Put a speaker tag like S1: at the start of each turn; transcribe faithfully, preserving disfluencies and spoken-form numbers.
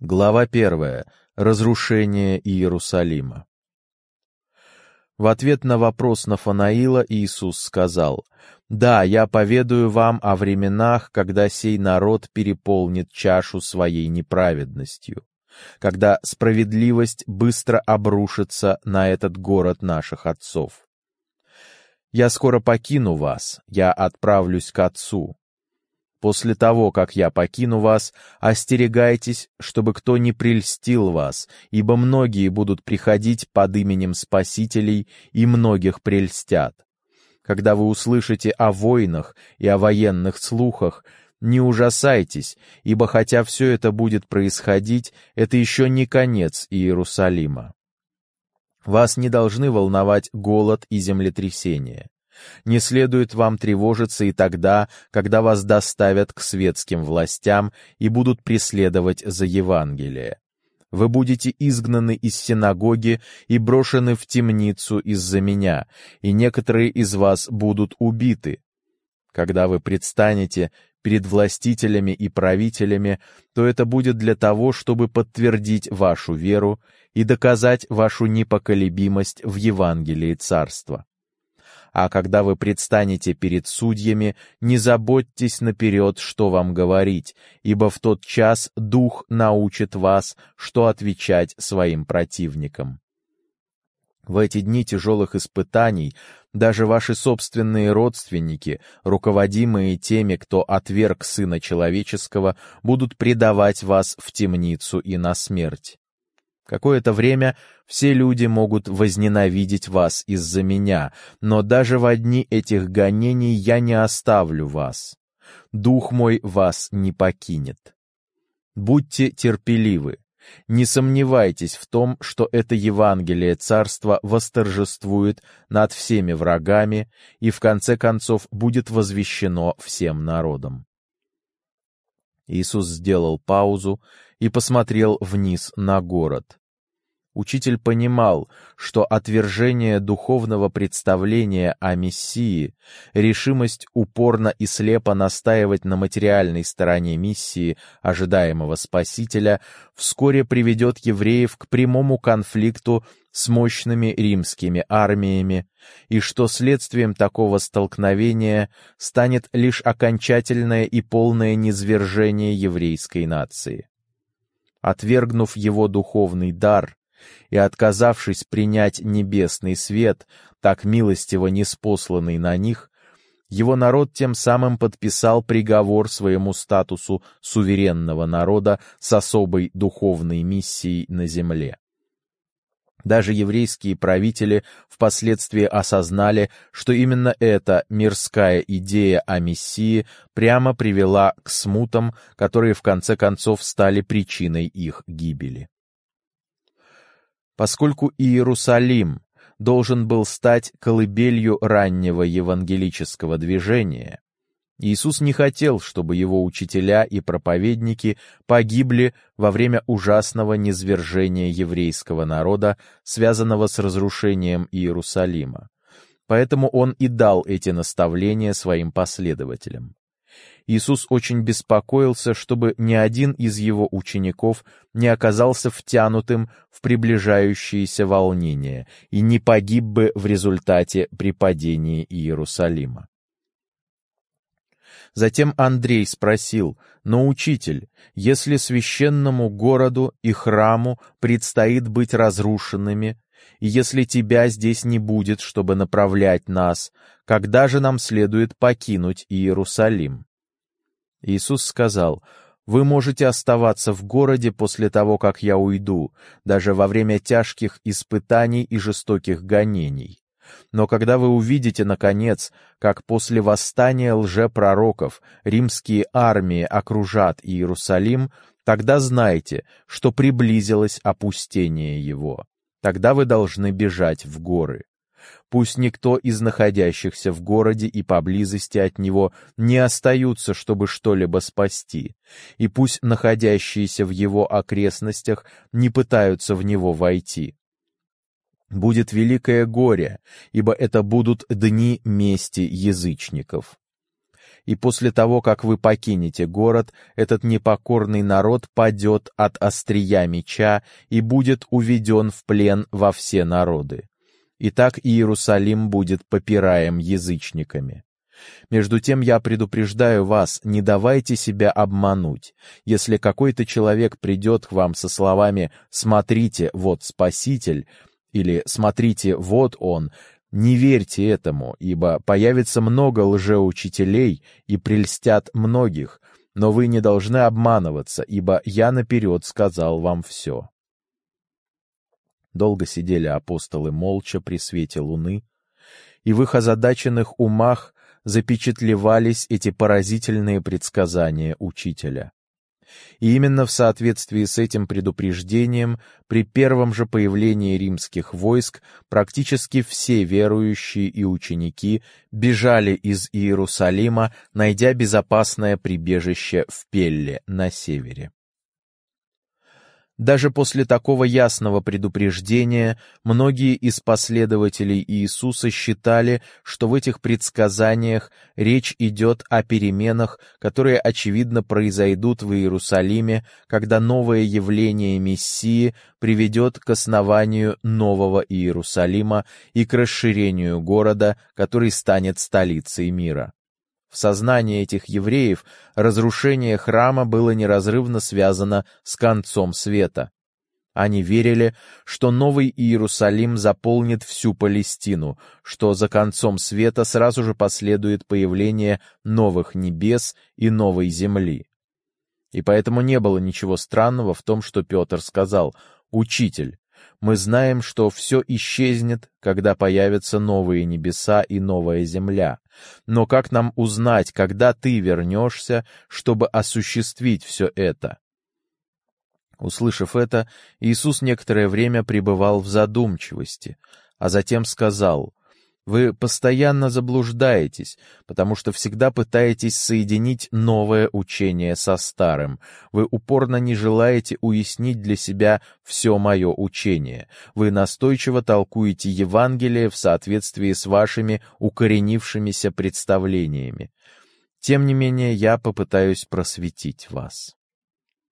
S1: Глава первая. Разрушение Иерусалима. В ответ на вопрос Нафанаила Иисус сказал: «Да, я поведаю вам о временах, когда сей народ переполнит чашу своей неправедностью, когда справедливость быстро обрушится на этот город наших отцов. Я скоро покину вас, я отправлюсь к Отцу. После того, как я покину вас, остерегайтесь, чтобы кто не прельстил вас, ибо многие будут приходить под именем Спасителей и многих прельстят. Когда вы услышите о войнах и о военных слухах, не ужасайтесь, ибо хотя все это будет происходить, это еще не конец Иерусалима. Вас не должны волновать голод и землетрясение. Не следует вам тревожиться и тогда, когда вас доставят к светским властям и будут преследовать за Евангелие. Вы будете изгнаны из синагоги и брошены в темницу из-за меня, и некоторые из вас будут убиты. Когда вы предстанете перед властителями и правителями, то это будет для того, чтобы подтвердить вашу веру и доказать вашу непоколебимость в Евангелии Царства. А когда вы предстанете перед судьями, не заботьтесь наперед, что вам говорить, ибо в тот час Дух научит вас, что отвечать своим противникам. В эти дни тяжелых испытаний даже ваши собственные родственники, руководимые теми, кто отверг Сына Человеческого, будут предавать вас в темницу и на смерть. Какое-то время все люди могут возненавидеть вас из-за меня, но даже во дни этих гонений я не оставлю вас. Дух мой вас не покинет. Будьте терпеливы. Не сомневайтесь в том, что это Евангелие Царства восторжествует над всеми врагами и в конце концов будет возвещено всем народам». Иисус сделал паузу и посмотрел вниз на город. Учитель понимал, что отвержение духовного представления о Мессии, решимость упорно и слепо настаивать на материальной стороне миссии ожидаемого Спасителя вскоре приведет евреев к прямому конфликту с мощными римскими армиями, и что следствием такого столкновения станет лишь окончательное и полное низвержение еврейской нации. Отвергнув его духовный дар и отказавшись принять небесный свет, так милостиво ниспосланный на них, его народ тем самым подписал приговор своему статусу суверенного народа с особой духовной миссией на земле. Даже еврейские правители впоследствии осознали, что именно эта мирская идея о Мессии прямо привела к смутам, которые в конце концов стали причиной их гибели. Поскольку Иерусалим должен был стать колыбелью раннего евангелического движения, Иисус не хотел, чтобы его учителя и проповедники погибли во время ужасного низвержения еврейского народа, связанного с разрушением Иерусалима. Поэтому он и дал эти наставления своим последователям. Иисус очень беспокоился, чтобы ни один из его учеников не оказался втянутым в приближающиеся волнения и не погиб бы в результате при падении Иерусалима. Затем Андрей спросил: «Но, учитель, если священному городу и храму предстоит быть разрушенными, и если тебя здесь не будет, чтобы направлять нас, когда же нам следует покинуть Иерусалим?» Иисус сказал: «Вы можете оставаться в городе после того, как я уйду, даже во время тяжких испытаний и жестоких гонений. Но когда вы увидите, наконец, как после восстания лжепророков римские армии окружат Иерусалим, тогда знайте, что приблизилось опустение его. Тогда вы должны бежать в горы. Пусть никто из находящихся в городе и поблизости от него не остаются, чтобы что-либо спасти, и пусть находящиеся в его окрестностях не пытаются в него войти. Будет великое горе, ибо это будут дни мести язычников. и после того, как вы покинете город, этот непокорный народ падет от острия меча и будет уведен в плен во все народы. И так Иерусалим будет попираем язычниками. Между тем я предупреждаю вас, не давайте себя обмануть. Если какой-то человек придет к вам со словами «Смотрите, вот Спаситель» или «Смотрите, вот Он», не верьте этому, ибо появится много лжеучителей и прельстят многих, но вы не должны обманываться, ибо я наперед сказал вам все. Долго сидели апостолы молча при свете луны, и в их озадаченных умах запечатлевались эти поразительные предсказания учителя. И именно в соответствии с этим предупреждением при первом же появлении римских войск практически все верующие и ученики бежали из Иерусалима, найдя безопасное прибежище в Пелле на севере. Даже после такого ясного предупреждения многие из последователей Иисуса считали, что в этих предсказаниях речь идет о переменах, которые, очевидно, произойдут в Иерусалиме, когда новое явление Мессии приведет к основанию нового Иерусалима и к расширению города, который станет столицей мира. В сознании этих евреев разрушение храма было неразрывно связано с концом света. Они верили, что новый Иерусалим заполнит всю Палестину, что за концом света сразу же последует появление новых небес и новой земли. И поэтому не было ничего странного в том, что Петр сказал: «Учитель, мы знаем, что все исчезнет, когда появятся новые небеса и новая земля. Но как нам узнать, когда ты вернешься, чтобы осуществить все это?» Услышав это, Иисус некоторое время пребывал в задумчивости, а затем сказал: «Вы постоянно заблуждаетесь, потому что всегда пытаетесь соединить новое учение со старым. Вы упорно не желаете уяснить для себя все мое учение. Вы настойчиво толкуете Евангелие в соответствии с вашими укоренившимися представлениями. Тем не менее, я попытаюсь просветить вас».